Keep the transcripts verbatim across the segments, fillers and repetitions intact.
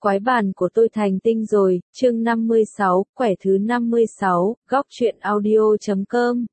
Quái bản của tôi thành tinh rồi, chương năm mươi sáu, quẻ thứ năm mươi sáu, góc truyện audio chấm com.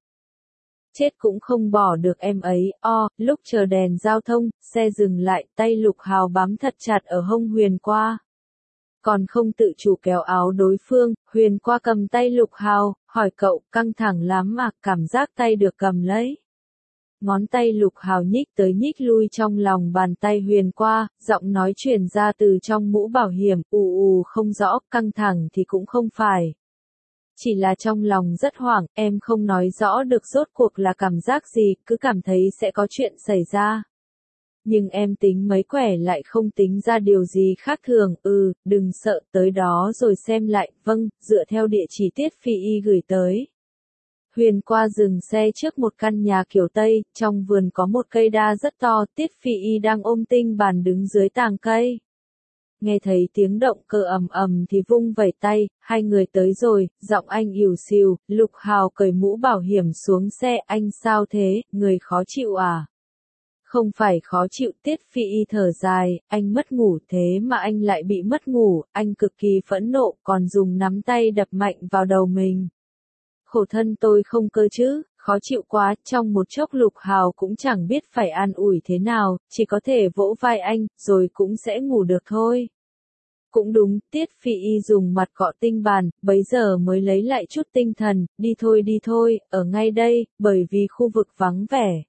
Chết cũng không bỏ được em ấy, o, lúc chờ đèn giao thông, xe dừng lại, tay Lục Hào bám thật chặt ở hông Huyền Qua. Còn không tự chủ kéo áo đối phương, Huyền Qua cầm tay Lục Hào, hỏi cậu, căng thẳng lắm mà, cảm giác tay được cầm lấy. Ngón tay Lục Hào nhích tới nhích lui trong lòng bàn tay Huyền Qua, giọng nói truyền ra từ trong mũ bảo hiểm, ù ù không rõ, căng thẳng thì cũng không phải. Chỉ là trong lòng rất hoảng, em không nói rõ được rốt cuộc là cảm giác gì, cứ cảm thấy sẽ có chuyện xảy ra. Nhưng em tính mấy quẻ lại không tính ra điều gì khác thường, ừ, đừng sợ, tới đó rồi xem lại, vâng, dựa theo địa chỉ Tiết Phi Y gửi tới. Huyền Qua dừng xe trước một căn nhà kiểu Tây, trong vườn có một cây đa rất to, Tiết Phi Y đang ôm tinh bàn đứng dưới tàng cây. Nghe thấy tiếng động cơ ầm ầm thì vung vẩy tay, hai người tới rồi, giọng anh ỉu xìu, Lục Hào cởi mũ bảo hiểm xuống xe, anh sao thế, người khó chịu à? Không phải khó chịu, Tiết Phi Y thở dài, anh mất ngủ thế mà anh lại bị mất ngủ, anh cực kỳ phẫn nộ, còn dùng nắm tay đập mạnh vào đầu mình. Khổ thân tôi không cơ chứ, khó chịu quá, trong một chốc Lục Hào cũng chẳng biết phải an ủi thế nào, chỉ có thể vỗ vai anh, rồi cũng sẽ ngủ được thôi. Cũng đúng, Tiết Phi Y dùng mặt cọ tinh bàn, bấy giờ mới lấy lại chút tinh thần, đi thôi đi thôi, ở ngay đây, bởi vì khu vực vắng vẻ.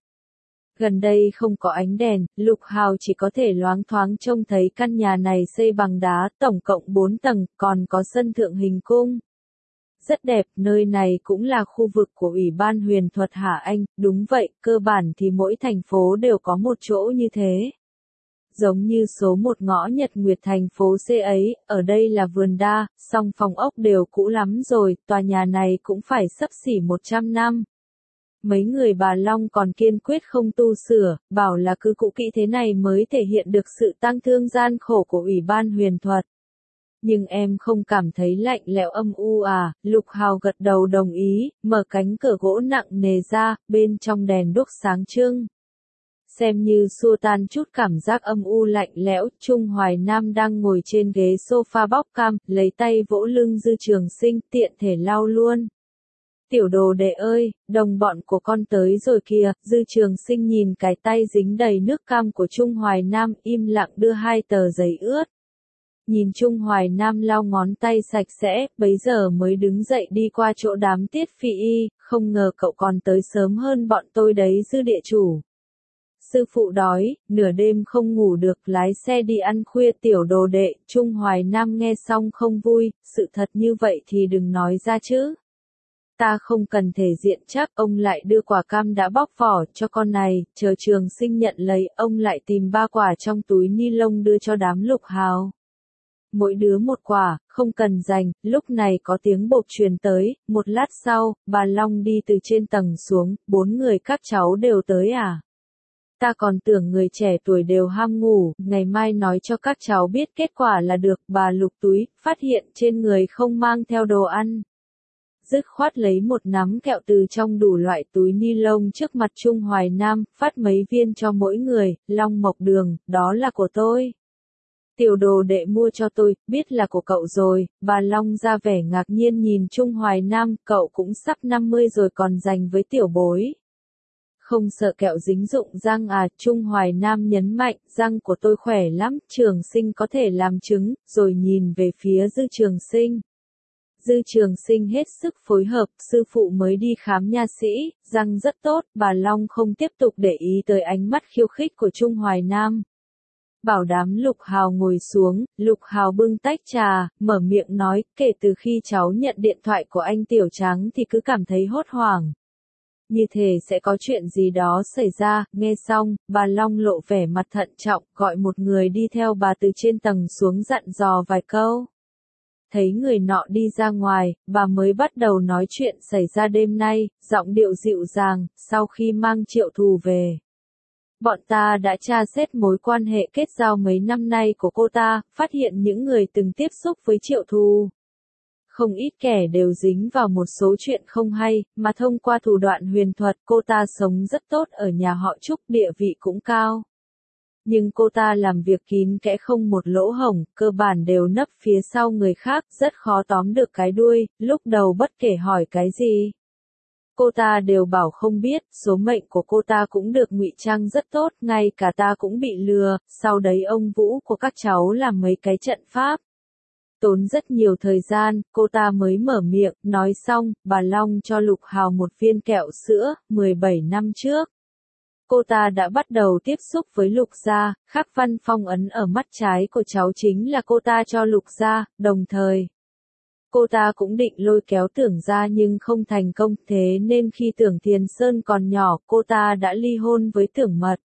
Gần đây không có ánh đèn, Lục Hào chỉ có thể loáng thoáng trông thấy căn nhà này xây bằng đá, tổng cộng bốn tầng, còn có sân thượng hình cung. Rất đẹp, nơi này cũng là khu vực của Ủy ban huyền thuật hả anh, đúng vậy, cơ bản thì mỗi thành phố đều có một chỗ như thế. Giống như số một ngõ Nhật Nguyệt thành phố C ấy, ở đây là vườn đa, song phòng ốc đều cũ lắm rồi, tòa nhà này cũng phải xấp xỉ một trăm năm. Mấy người bà Long còn kiên quyết không tu sửa, bảo là cứ cũ kỹ thế này mới thể hiện được sự tăng thương gian khổ của Ủy ban huyền thuật. Nhưng em không cảm thấy lạnh lẽo âm u à, Lục Hào gật đầu đồng ý, mở cánh cửa gỗ nặng nề ra, bên trong đèn đuốc sáng trưng. Xem như xua tan chút cảm giác âm u lạnh lẽo, Trung Hoài Nam đang ngồi trên ghế sofa bóc cam, lấy tay vỗ lưng Dư Trường Sinh, tiện thể lau luôn. Tiểu đồ đệ ơi, đồng bọn của con tới rồi kìa, Dư Trường Sinh nhìn cái tay dính đầy nước cam của Trung Hoài Nam, im lặng đưa hai tờ giấy ướt. Nhìn Trung Hoài Nam lau ngón tay sạch sẽ, bấy giờ mới đứng dậy đi qua chỗ đám Tiết Phi Y, không ngờ cậu còn tới sớm hơn bọn tôi đấy Dư địa chủ. Sư phụ đói, nửa đêm không ngủ được, lái xe đi ăn khuya tiểu đồ đệ, Trung Hoài Nam nghe xong không vui, sự thật như vậy thì đừng nói ra chứ. Ta không cần thể diện chắc, ông lại đưa quả cam đã bóc vỏ cho con này, chờ Trường Sinh nhận lấy, ông lại tìm ba quả trong túi ni lông đưa cho đám Lục Hào. Mỗi đứa một quả, không cần dành, lúc này có tiếng bộp truyền tới, một lát sau, bà Long đi từ trên tầng xuống, bốn người các cháu đều tới à? Ta còn tưởng người trẻ tuổi đều ham ngủ, ngày mai nói cho các cháu biết kết quả là được, bà lục túi, phát hiện trên người không mang theo đồ ăn. Dứt khoát lấy một nắm kẹo từ trong đủ loại túi ni lông trước mặt Trung Hoài Nam, phát mấy viên cho mỗi người, Long Mộc Đường, đó là của tôi. Tiểu đồ đệ mua cho tôi, biết là của cậu rồi, bà Long ra vẻ ngạc nhiên nhìn Trung Hoài Nam, cậu cũng sắp năm mươi rồi còn dành với tiểu bối. Không sợ kẹo dính dụng răng à, Trung Hoài Nam nhấn mạnh, răng của tôi khỏe lắm, Trường Sinh có thể làm chứng, rồi nhìn về phía Dư Trường Sinh. Dư Trường Sinh hết sức phối hợp, sư phụ mới đi khám nha sĩ, răng rất tốt, bà Long không tiếp tục để ý tới ánh mắt khiêu khích của Trung Hoài Nam. Bảo đám Lục Hào ngồi xuống, Lục Hào bưng tách trà, mở miệng nói, kể từ khi cháu nhận điện thoại của anh Tiểu Trắng thì cứ cảm thấy hốt hoảng. Như thể sẽ có chuyện gì đó xảy ra, nghe xong, bà Long lộ vẻ mặt thận trọng, gọi một người đi theo bà từ trên tầng xuống dặn dò vài câu. Thấy người nọ đi ra ngoài, bà mới bắt đầu nói chuyện xảy ra đêm nay, giọng điệu dịu dàng, sau khi mang Triệu Thù về. Bọn ta đã tra xét mối quan hệ kết giao mấy năm nay của cô ta, phát hiện những người từng tiếp xúc với Triệu Thù. Không ít kẻ đều dính vào một số chuyện không hay, mà thông qua thủ đoạn huyền thuật cô ta sống rất tốt ở nhà họ Trúc, địa vị cũng cao. Nhưng cô ta làm việc kín kẽ không một lỗ hổng, cơ bản đều nấp phía sau người khác, rất khó tóm được cái đuôi, lúc đầu bất kể hỏi cái gì. Cô ta đều bảo không biết, số mệnh của cô ta cũng được ngụy trang rất tốt, ngay cả ta cũng bị lừa, sau đấy ông Vũ của các cháu làm mấy cái trận pháp. Tốn rất nhiều thời gian, cô ta mới mở miệng, nói xong, bà Long cho Lục Hào một viên kẹo sữa, mười bảy năm trước. Cô ta đã bắt đầu tiếp xúc với Lục gia, khắc văn phong ấn ở mắt trái của cháu chính là cô ta cho Lục gia, đồng thời. Cô ta cũng định lôi kéo Tưởng gia nhưng không thành công, thế nên khi Tưởng Thiền Sơn còn nhỏ, cô ta đã ly hôn với Tưởng Mật.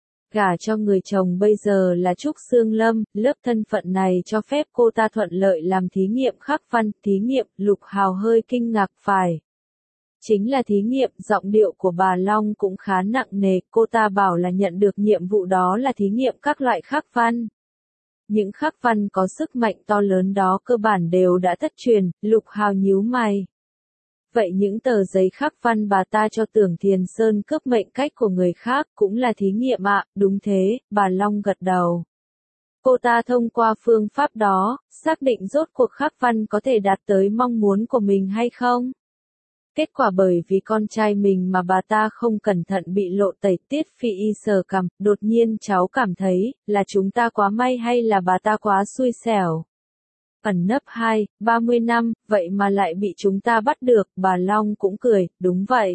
Gả cho người chồng bây giờ là Trúc Sương Lâm, lớp thân phận này cho phép cô ta thuận lợi làm thí nghiệm khắc văn, thí nghiệm, Lục Hào hơi kinh ngạc phải. Chính là thí nghiệm, giọng điệu của bà Long cũng khá nặng nề, cô ta bảo là nhận được nhiệm vụ đó là thí nghiệm các loại khắc văn. Những khắc văn có sức mạnh to lớn đó cơ bản đều đã thất truyền, Lục Hào nhíu mày. Vậy những tờ giấy khắc văn bà ta cho Tưởng Thiền Sơn cướp mệnh cách của người khác cũng là thí nghiệm ạ, à? Đúng thế, bà Long gật đầu. Cô ta thông qua phương pháp đó, xác định rốt cuộc khắc văn có thể đạt tới mong muốn của mình hay không? Kết quả bởi vì con trai mình mà bà ta không cẩn thận bị lộ tẩy, Tiết Phi Y sờ cằm, đột nhiên cháu cảm thấy, là chúng ta quá may hay là bà ta quá xui xẻo. Ẩn nấp hai, ba mươi năm, vậy mà lại bị chúng ta bắt được, bà Long cũng cười, đúng vậy.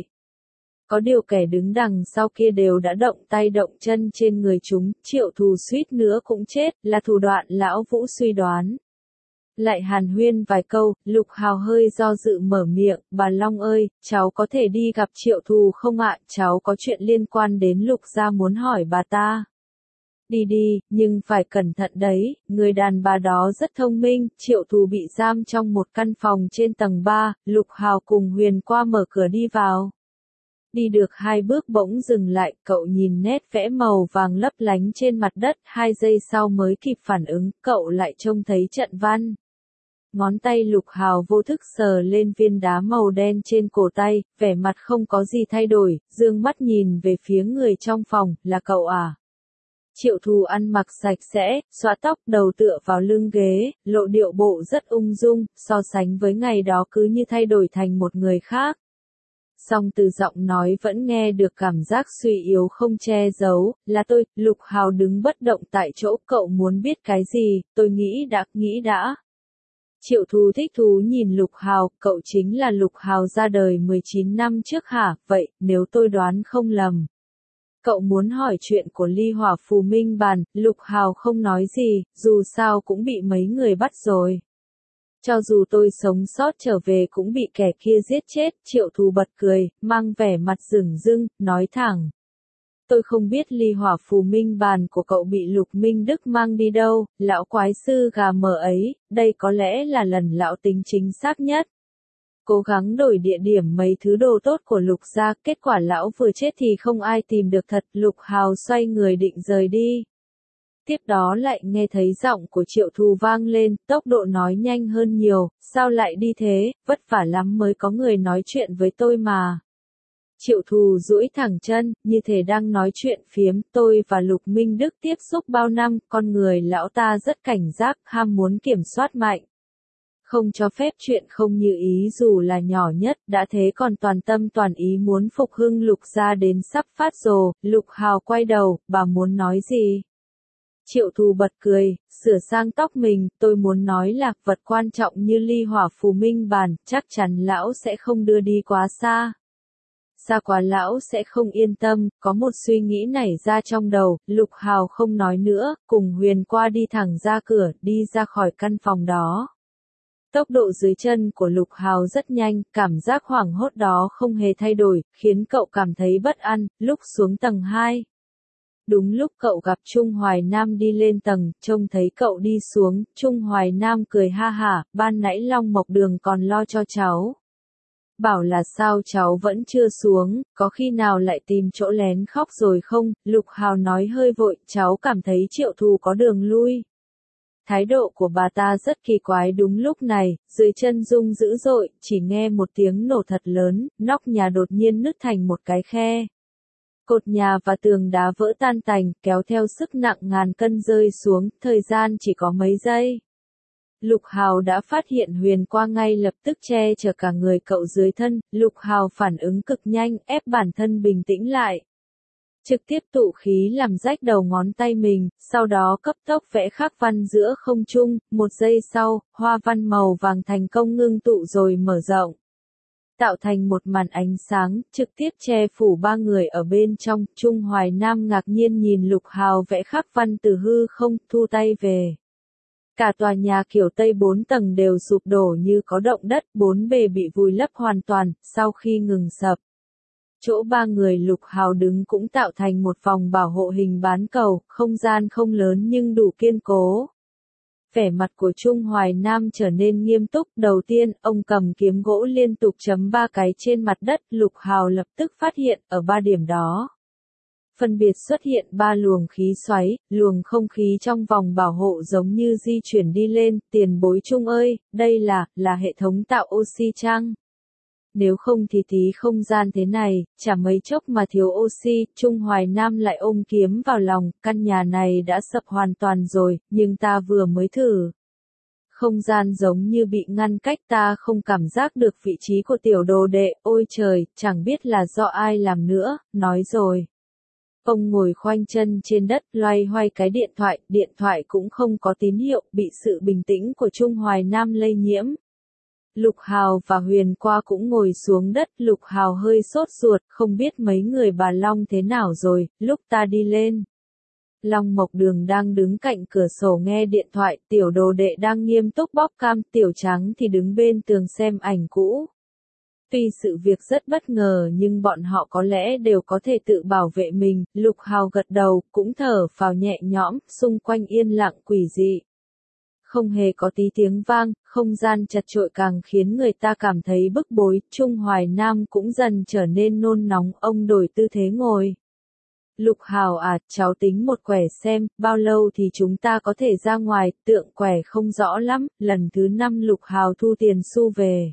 Có điều kẻ đứng đằng sau kia đều đã động tay động chân trên người chúng, Triệu Thù suýt nữa cũng chết, là thủ đoạn lão Vũ suy đoán. Lại hàn huyên vài câu, Lục Hào hơi do dự mở miệng, bà Long ơi, cháu có thể đi gặp Triệu Thù không ạ, cháu có chuyện liên quan đến Lục gia muốn hỏi bà ta. Đi đi, nhưng phải cẩn thận đấy, người đàn bà đó rất thông minh, Triệu Thù bị giam trong một căn phòng trên tầng ba, Lục Hào cùng Huyền qua mở cửa đi vào. Đi được hai bước bỗng dừng lại, cậu nhìn nét vẽ màu vàng lấp lánh trên mặt đất, hai giây sau mới kịp phản ứng, cậu lại trông thấy trận văn. Ngón tay Lục Hào vô thức sờ lên viên đá màu đen trên cổ tay, vẻ mặt không có gì thay đổi, dương mắt nhìn về phía người trong phòng, là cậu à? Triệu Thù ăn mặc sạch sẽ, xõa tóc, đầu tựa vào lưng ghế, lộ điệu bộ rất ung dung, so sánh với ngày đó cứ như thay đổi thành một người khác. Song từ giọng nói vẫn nghe được cảm giác suy yếu không che giấu, là tôi, Lục Hào đứng bất động tại chỗ, cậu muốn biết cái gì, tôi nghĩ đã, nghĩ đã. Triệu Thù thích thú nhìn Lục Hào, cậu chính là Lục Hào ra đời mười chín năm trước hả, vậy, nếu tôi đoán không lầm. Cậu muốn hỏi chuyện của Ly Hỏa Phù Minh Bàn, Lục Hào không nói gì, dù sao cũng bị mấy người bắt rồi. Cho dù tôi sống sót trở về cũng bị kẻ kia giết chết, Triệu Thù bật cười, mang vẻ mặt rừng rưng, nói thẳng. Tôi không biết Ly Hỏa Phù Minh Bàn của cậu bị Lục Minh Đức mang đi đâu, lão quái sư gà mờ ấy, đây có lẽ là lần lão tính chính xác nhất. Cố gắng đổi địa điểm mấy thứ đồ tốt của Lục gia, kết quả lão vừa chết thì không ai tìm được thật, Lục Hào xoay người định rời đi. Tiếp đó lại nghe thấy giọng của Triệu Thù vang lên, tốc độ nói nhanh hơn nhiều, sao lại đi thế, vất vả lắm mới có người nói chuyện với tôi mà. Triệu Thù duỗi thẳng chân, như thể đang nói chuyện phiếm, tôi và Lục Minh Đức tiếp xúc bao năm, con người lão ta rất cảnh giác, ham muốn kiểm soát mạnh. Không cho phép chuyện không như ý dù là nhỏ nhất, đã thế còn toàn tâm toàn ý muốn phục hưng Lục gia đến sắp phát rồ, Lục Hào quay đầu, bà muốn nói gì? Triệu Thù bật cười, sửa sang tóc mình, tôi muốn nói là, vật quan trọng như Ly Hỏa Phù Minh Bàn, chắc chắn lão sẽ không đưa đi quá xa. Xa quá lão sẽ không yên tâm, có một suy nghĩ nảy ra trong đầu, Lục Hào không nói nữa, cùng Huyền qua đi thẳng ra cửa, đi ra khỏi căn phòng đó. Tốc độ dưới chân của Lục Hào rất nhanh, cảm giác hoảng hốt đó không hề thay đổi, khiến cậu cảm thấy bất an, lúc xuống tầng hai. Đúng lúc cậu gặp Trung Hoài Nam đi lên tầng, trông thấy cậu đi xuống, Trung Hoài Nam cười ha hả, ban nãy Long Mộc Đường còn lo cho cháu. Bảo là sao cháu vẫn chưa xuống, có khi nào lại tìm chỗ lén khóc rồi không, Lục Hào nói hơi vội, cháu cảm thấy Triệu Thù có đường lui. Thái độ của bà ta rất kỳ quái đúng lúc này, dưới chân rung dữ dội, chỉ nghe một tiếng nổ thật lớn, nóc nhà đột nhiên nứt thành một cái khe. Cột nhà và tường đá vỡ tan tành, kéo theo sức nặng ngàn cân rơi xuống, thời gian chỉ có mấy giây. Lục Hào đã phát hiện Huyền Qua ngay lập tức che chở cả người cậu dưới thân, Lục Hào phản ứng cực nhanh, ép bản thân bình tĩnh lại. Trực tiếp tụ khí làm rách đầu ngón tay mình, sau đó cấp tốc vẽ khắc văn giữa không trung, một giây sau, hoa văn màu vàng thành công ngưng tụ rồi mở rộng. Tạo thành một màn ánh sáng, trực tiếp che phủ ba người ở bên trong, Trung Hoài Nam ngạc nhiên nhìn Lục Hào vẽ khắc văn từ hư không, thu tay về. Cả tòa nhà kiểu Tây bốn tầng đều sụp đổ như có động đất, bốn bề bị vùi lấp hoàn toàn, sau khi ngừng sập. Chỗ ba người Lục Hào đứng cũng tạo thành một vòng bảo hộ hình bán cầu, không gian không lớn nhưng đủ kiên cố. Vẻ mặt của Trung Hoài Nam trở nên nghiêm túc, đầu tiên, ông cầm kiếm gỗ liên tục chấm ba cái trên mặt đất, Lục Hào lập tức phát hiện, ở ba điểm đó. Phân biệt xuất hiện ba luồng khí xoáy, luồng không khí trong vòng bảo hộ giống như di chuyển đi lên, tiền bối Trung ơi, đây là, là hệ thống tạo oxy chăng? Nếu không thì tí không gian thế này, chả mấy chốc mà thiếu oxy, Trung Hoài Nam lại ôm kiếm vào lòng, căn nhà này đã sập hoàn toàn rồi, nhưng ta vừa mới thử. Không gian giống như bị ngăn cách, ta không cảm giác được vị trí của tiểu đồ đệ, ôi trời, chẳng biết là do ai làm nữa, nói rồi. Ông ngồi khoanh chân trên đất, loay hoay cái điện thoại, điện thoại cũng không có tín hiệu, bị sự bình tĩnh của Trung Hoài Nam lây nhiễm. Lục Hào và Huyền Qua cũng ngồi xuống đất, Lục Hào hơi sốt ruột, không biết mấy người bà Long thế nào rồi, lúc ta đi lên. Long Mộc Đường đang đứng cạnh cửa sổ nghe điện thoại, tiểu đồ đệ đang nghiêm túc bóp cam, tiểu trắng thì đứng bên tường xem ảnh cũ. Tuy sự việc rất bất ngờ nhưng bọn họ có lẽ đều có thể tự bảo vệ mình, Lục Hào gật đầu, cũng thở phào nhẹ nhõm, xung quanh yên lặng quỷ dị. Không hề có tí tiếng vang, không gian chật chội càng khiến người ta cảm thấy bức bối, Trung Hoài Nam cũng dần trở nên nôn nóng, ông đổi tư thế ngồi. Lục Hào à, cháu tính một quẻ xem, bao lâu thì chúng ta có thể ra ngoài, tượng quẻ không rõ lắm, lần thứ năm Lục Hào thu tiền xu về.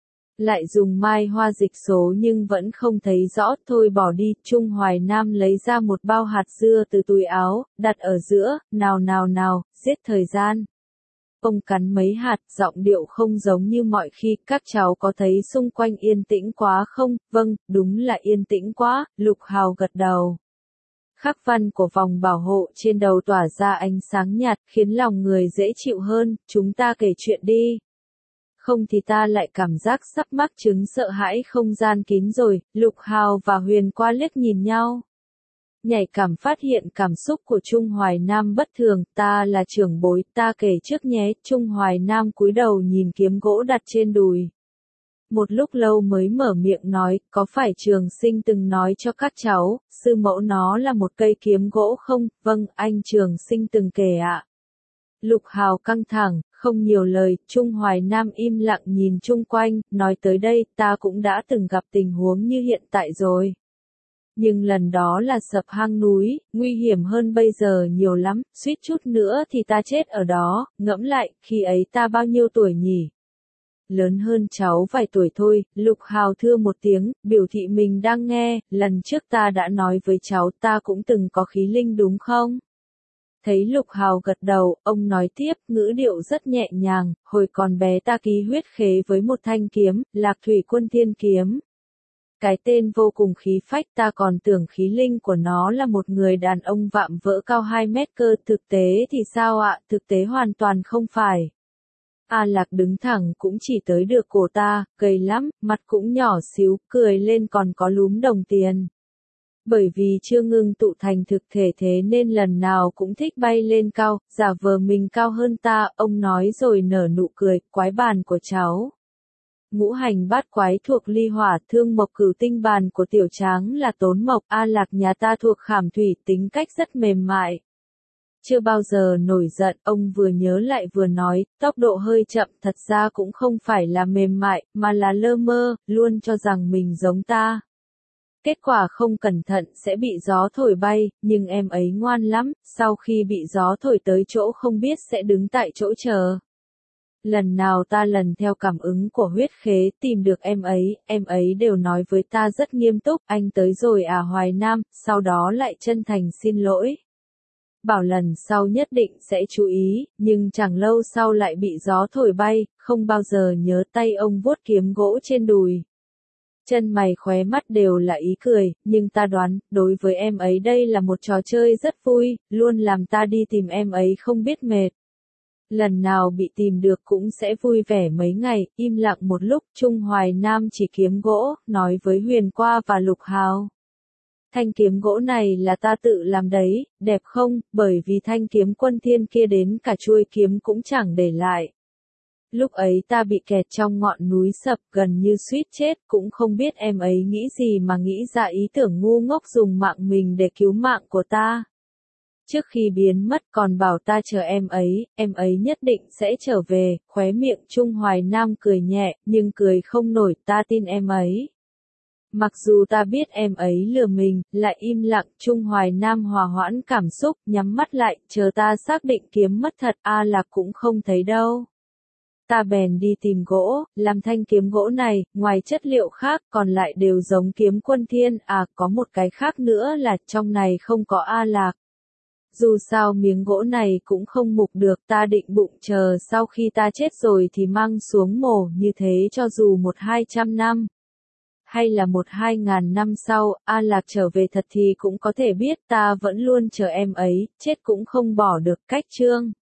Lại dùng mai hoa dịch số nhưng vẫn không thấy rõ, thôi bỏ đi, Trung Hoài Nam lấy ra một bao hạt dưa từ túi áo, đặt ở giữa, nào nào nào, giết thời gian. Ông cắn mấy hạt, giọng điệu không giống như mọi khi, các cháu có thấy xung quanh yên tĩnh quá không? Vâng, đúng là yên tĩnh quá, Lục Hào gật đầu. Khắc văn của vòng bảo hộ trên đầu tỏa ra ánh sáng nhạt, khiến lòng người dễ chịu hơn, chúng ta kể chuyện đi. Không thì ta lại cảm giác sắp mắc chứng sợ hãi không gian kín rồi, Lục Hào và Huyền Qua liếc nhìn nhau. Nhạy cảm phát hiện cảm xúc của Trung Hoài Nam bất thường, ta là trưởng bối, ta kể trước nhé, Trung Hoài Nam cúi đầu nhìn kiếm gỗ đặt trên đùi. Một lúc lâu mới mở miệng nói, có phải Trường Sinh từng nói cho các cháu, sư mẫu nó là một cây kiếm gỗ không? Vâng, anh Trường Sinh từng kể ạ. Lục Hào căng thẳng, không nhiều lời, Trung Hoài Nam im lặng nhìn chung quanh, nói tới đây, ta cũng đã từng gặp tình huống như hiện tại rồi. Nhưng lần đó là sập hang núi, nguy hiểm hơn bây giờ nhiều lắm, suýt chút nữa thì ta chết ở đó, ngẫm lại, khi ấy ta bao nhiêu tuổi nhỉ? Lớn hơn cháu vài tuổi thôi, Lục Hào thưa một tiếng, biểu thị mình đang nghe, lần trước ta đã nói với cháu ta cũng từng có khí linh đúng không? Thấy Lục Hào gật đầu, ông nói tiếp, ngữ điệu rất nhẹ nhàng, hồi còn bé ta ký huyết khế với một thanh kiếm, Lạc Thủy Quân Thiên Kiếm. Cái tên vô cùng khí phách, ta còn tưởng khí linh của nó là một người đàn ông vạm vỡ cao hai mét cơ, thực tế thì sao ạ, thực tế hoàn toàn không phải. A Lạc đứng thẳng cũng chỉ tới được cổ ta, gầy lắm, mặt cũng nhỏ xíu, cười lên còn có lúm đồng tiền. Bởi vì chưa ngưng tụ thành thực thể thế nên lần nào cũng thích bay lên cao, giả vờ mình cao hơn ta, ông nói rồi nở nụ cười, quái bàn của cháu. Ngũ hành bát quái thuộc ly hỏa, thương mộc cửu tinh, bàn của tiểu tráng là tốn mộc, A Lạc nhà ta thuộc khảm thủy, tính cách rất mềm mại. Chưa bao giờ nổi giận, ông vừa nhớ lại vừa nói, tốc độ hơi chậm, thật ra cũng không phải là mềm mại, mà là lơ mơ, luôn cho rằng mình giống ta. Kết quả không cẩn thận sẽ bị gió thổi bay, nhưng em ấy ngoan lắm, sau khi bị gió thổi tới chỗ không biết sẽ đứng tại chỗ chờ. Lần nào ta lần theo cảm ứng của huyết khế tìm được em ấy, em ấy đều nói với ta rất nghiêm túc, anh tới rồi à Hoài Nam, sau đó lại chân thành xin lỗi. Bảo lần sau nhất định sẽ chú ý, nhưng chẳng lâu sau lại bị gió thổi bay, không bao giờ nhớ tay ông vuốt kiếm gỗ trên đùi. Chân mày khóe mắt đều là ý cười, nhưng ta đoán, đối với em ấy đây là một trò chơi rất vui, luôn làm ta đi tìm em ấy không biết mệt. Lần nào bị tìm được cũng sẽ vui vẻ mấy ngày, im lặng một lúc, Trung Hoài Nam chỉ kiếm gỗ, nói với Huyền Qua và Lục Hào. Thanh kiếm gỗ này là ta tự làm đấy, đẹp không, bởi vì thanh kiếm quân thiên kia đến cả chuôi kiếm cũng chẳng để lại. Lúc ấy ta bị kẹt trong ngọn núi sập gần như suýt chết, cũng không biết em ấy nghĩ gì mà nghĩ ra ý tưởng ngu ngốc dùng mạng mình để cứu mạng của ta. Trước khi biến mất còn bảo ta chờ em ấy, em ấy nhất định sẽ trở về, khóe miệng Trung Hoài Nam cười nhẹ, nhưng cười không nổi, ta tin em ấy. Mặc dù ta biết em ấy lừa mình, lại im lặng, Trung Hoài Nam hòa hoãn cảm xúc, nhắm mắt lại, chờ ta xác định kiếm mất thật, A Lạc cũng không thấy đâu. Ta bèn đi tìm gỗ, làm thanh kiếm gỗ này, ngoài chất liệu khác, còn lại đều giống kiếm quân thiên, à, có một cái khác nữa là trong này không có A Lạc. Dù sao miếng gỗ này cũng không mục được, ta định bụng chờ sau khi ta chết rồi thì mang xuống mổ như thế cho dù một hai trăm năm. Hay là một hai ngàn năm sau, A Lạc trở về thật thì cũng có thể biết ta vẫn luôn chờ em ấy, chết cũng không bỏ được cách chương.